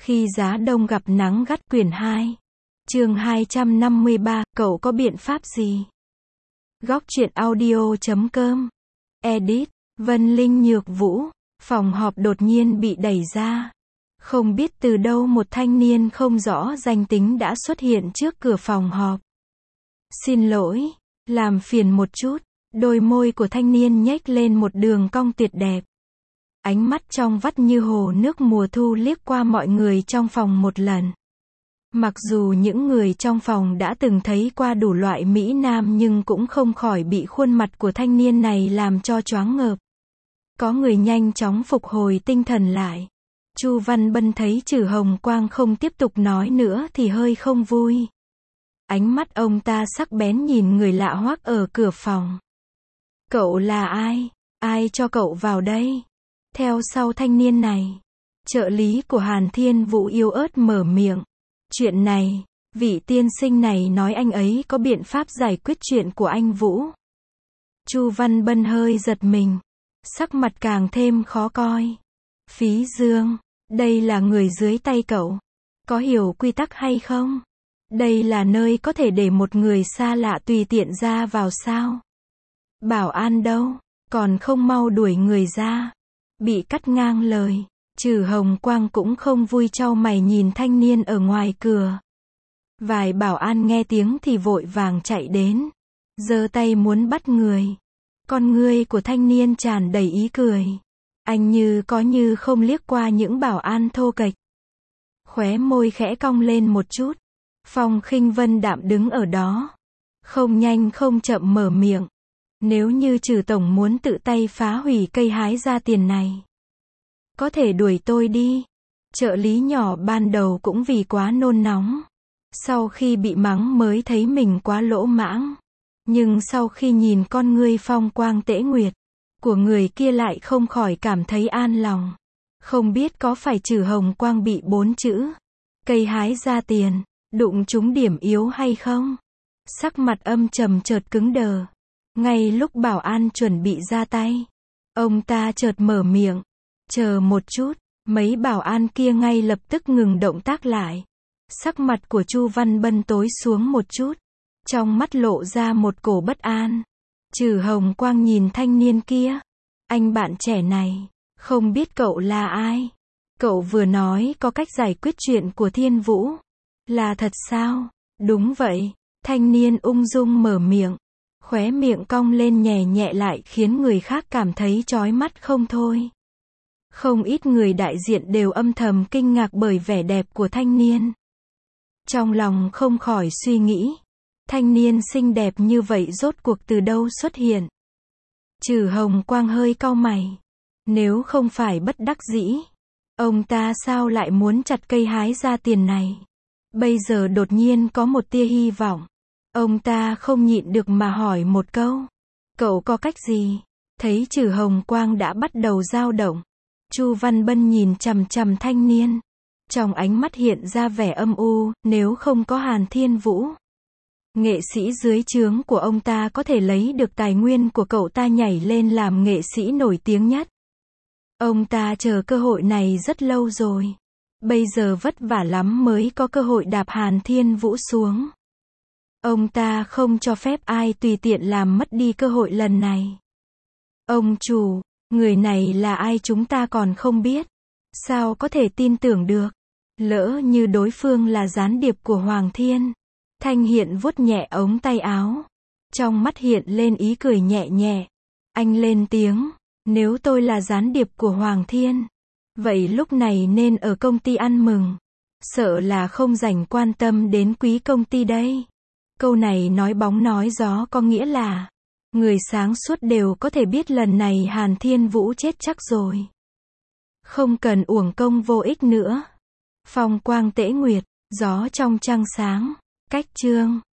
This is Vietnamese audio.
Khi giá đông gặp nắng gắt quyển 2. Chương 253, cậu có biện pháp gì? Góc truyện audio.com. Edit, Vân Linh Nhược Vũ. Phòng họp đột nhiên bị đẩy ra. Không biết từ đâu một thanh niên không rõ danh tính đã xuất hiện trước cửa phòng họp. Xin lỗi, làm phiền một chút. Đôi môi của thanh niên nhếch lên một đường cong tuyệt đẹp. Ánh mắt trong vắt như hồ nước mùa thu liếc qua mọi người trong phòng một lần. Mặc dù những người trong phòng đã từng thấy qua đủ loại mỹ nam nhưng cũng không khỏi bị khuôn mặt của thanh niên này làm cho choáng ngợp. Có người nhanh chóng phục hồi tinh thần lại. Chu Văn Bân thấy Trử Hồng Quang không tiếp tục nói nữa thì hơi không vui. Ánh mắt ông ta sắc bén nhìn người lạ hoắc ở cửa phòng. Cậu là ai? Ai cho cậu vào đây? Theo sau thanh niên này, trợ lý của Hàn Thiên Vũ yếu ớt mở miệng. Chuyện này, vị tiên sinh này nói anh ấy có biện pháp giải quyết chuyện của anh Vũ. Chu Văn Bân hơi giật mình, sắc mặt càng thêm khó coi. Phí Dương, đây là người dưới tay cậu. Có hiểu quy tắc hay không? Đây là nơi có thể để một người xa lạ tùy tiện ra vào sao? Bảo an đâu? Còn không mau đuổi người ra. Bị cắt ngang lời, Trử Hồng Quang cũng không vui chau mày nhìn thanh niên ở ngoài cửa. Vài bảo an nghe tiếng thì vội vàng chạy đến, giơ tay muốn bắt người. Con ngươi của thanh niên tràn đầy ý cười. Anh như có như không liếc qua những bảo an thô kệch. Khóe môi khẽ cong lên một chút. Phong Khinh Vân đạm đứng ở đó, không nhanh không chậm mở miệng. Nếu như Trử tổng muốn tự tay phá hủy cây hái ra tiền này, có thể đuổi tôi đi. Trợ lý nhỏ ban đầu cũng vì quá nôn nóng. Sau khi bị mắng mới thấy mình quá lỗ mãng. Nhưng sau khi nhìn con ngươi phong quang tễ nguyệt của người kia lại không khỏi cảm thấy an lòng. Không biết có phải Trử Hồng Quang bị 4 chữ cây hái ra tiền đụng trúng điểm yếu hay không? Sắc mặt âm trầm chợt cứng đờ. Ngay lúc bảo an chuẩn bị ra tay, ông ta chợt mở miệng. Chờ một chút. Mấy bảo an kia ngay lập tức ngừng động tác lại. Sắc mặt của Chu Văn Bân tối xuống một chút. Trong mắt lộ ra một cổ bất an. Trử Hồng Quang nhìn thanh niên kia. Anh bạn trẻ này, không biết cậu là ai? Cậu vừa nói có cách giải quyết chuyện của Thiên Vũ. Là thật sao? Đúng vậy. Thanh niên ung dung mở miệng. Khóe miệng cong lên nhẹ nhẹ lại khiến người khác cảm thấy chói mắt không thôi. Không ít người đại diện đều âm thầm kinh ngạc bởi vẻ đẹp của thanh niên. Trong lòng không khỏi suy nghĩ, thanh niên xinh đẹp như vậy rốt cuộc từ đâu xuất hiện? Trử Hồng Quang hơi cau mày. Nếu không phải bất đắc dĩ, ông ta sao lại muốn chặt cây hái ra tiền này? Bây giờ đột nhiên có một tia hy vọng. Ông ta không nhịn được mà hỏi một câu. Cậu có cách gì? Thấy Trử Hồng Quang đã bắt đầu dao động. Chu Văn Bân nhìn chằm chằm thanh niên. Trong ánh mắt hiện ra vẻ âm u, nếu không có Hàn Thiên Vũ. Nghệ sĩ dưới trướng của ông ta có thể lấy được tài nguyên của cậu ta nhảy lên làm nghệ sĩ nổi tiếng nhất. Ông ta chờ cơ hội này rất lâu rồi. Bây giờ vất vả lắm mới có cơ hội đạp Hàn Thiên Vũ xuống. Ông ta không cho phép ai tùy tiện làm mất đi cơ hội lần này. Ông chủ, người này là ai chúng ta còn không biết. Sao có thể tin tưởng được? Lỡ như đối phương là gián điệp của Hoàng Thiên. Thanh Hiện vuốt nhẹ ống tay áo. Trong mắt hiện lên ý cười nhẹ nhẹ. Anh lên tiếng. Nếu tôi là gián điệp của Hoàng Thiên, vậy lúc này nên ở công ty ăn mừng. Sợ là không rảnh quan tâm đến quý công ty đây. Câu này nói bóng nói gió có nghĩa là người sáng suốt đều có thể biết lần này Hàn Thiên Vũ chết chắc rồi. Không cần uổng công vô ích nữa. Phong quang tễ nguyệt, gió trong trăng sáng. Cách chương